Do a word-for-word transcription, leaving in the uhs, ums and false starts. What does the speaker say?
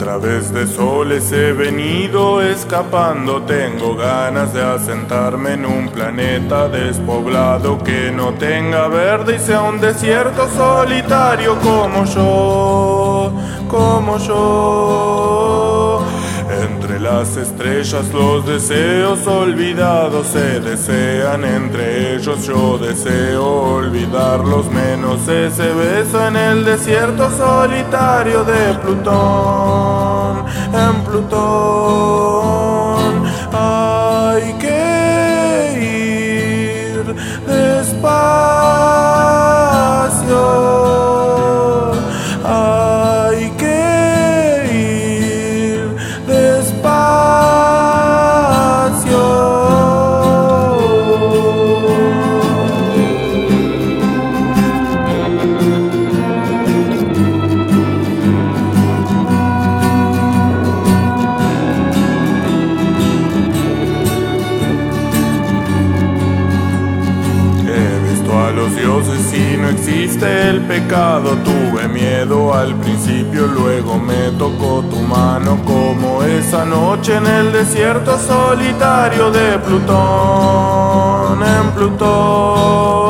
través de soles he venido escapando, tengo ganas de asentarme en un planeta despoblado que no tenga verde y sea un desierto solitario como yo, como yo. Entre las estrellas los deseos olvidados se desean entre ellos, yo deseo olvidarlos menos ese beso en el desierto solitario de Plutón, en Plutón. Hay que ir despacio, hay que ir despacio. Los dioses y no existe el pecado. Tuve miedo al principio, luego me tocó tu mano, como esa noche en el desierto solitario de Plutón, en Plutón.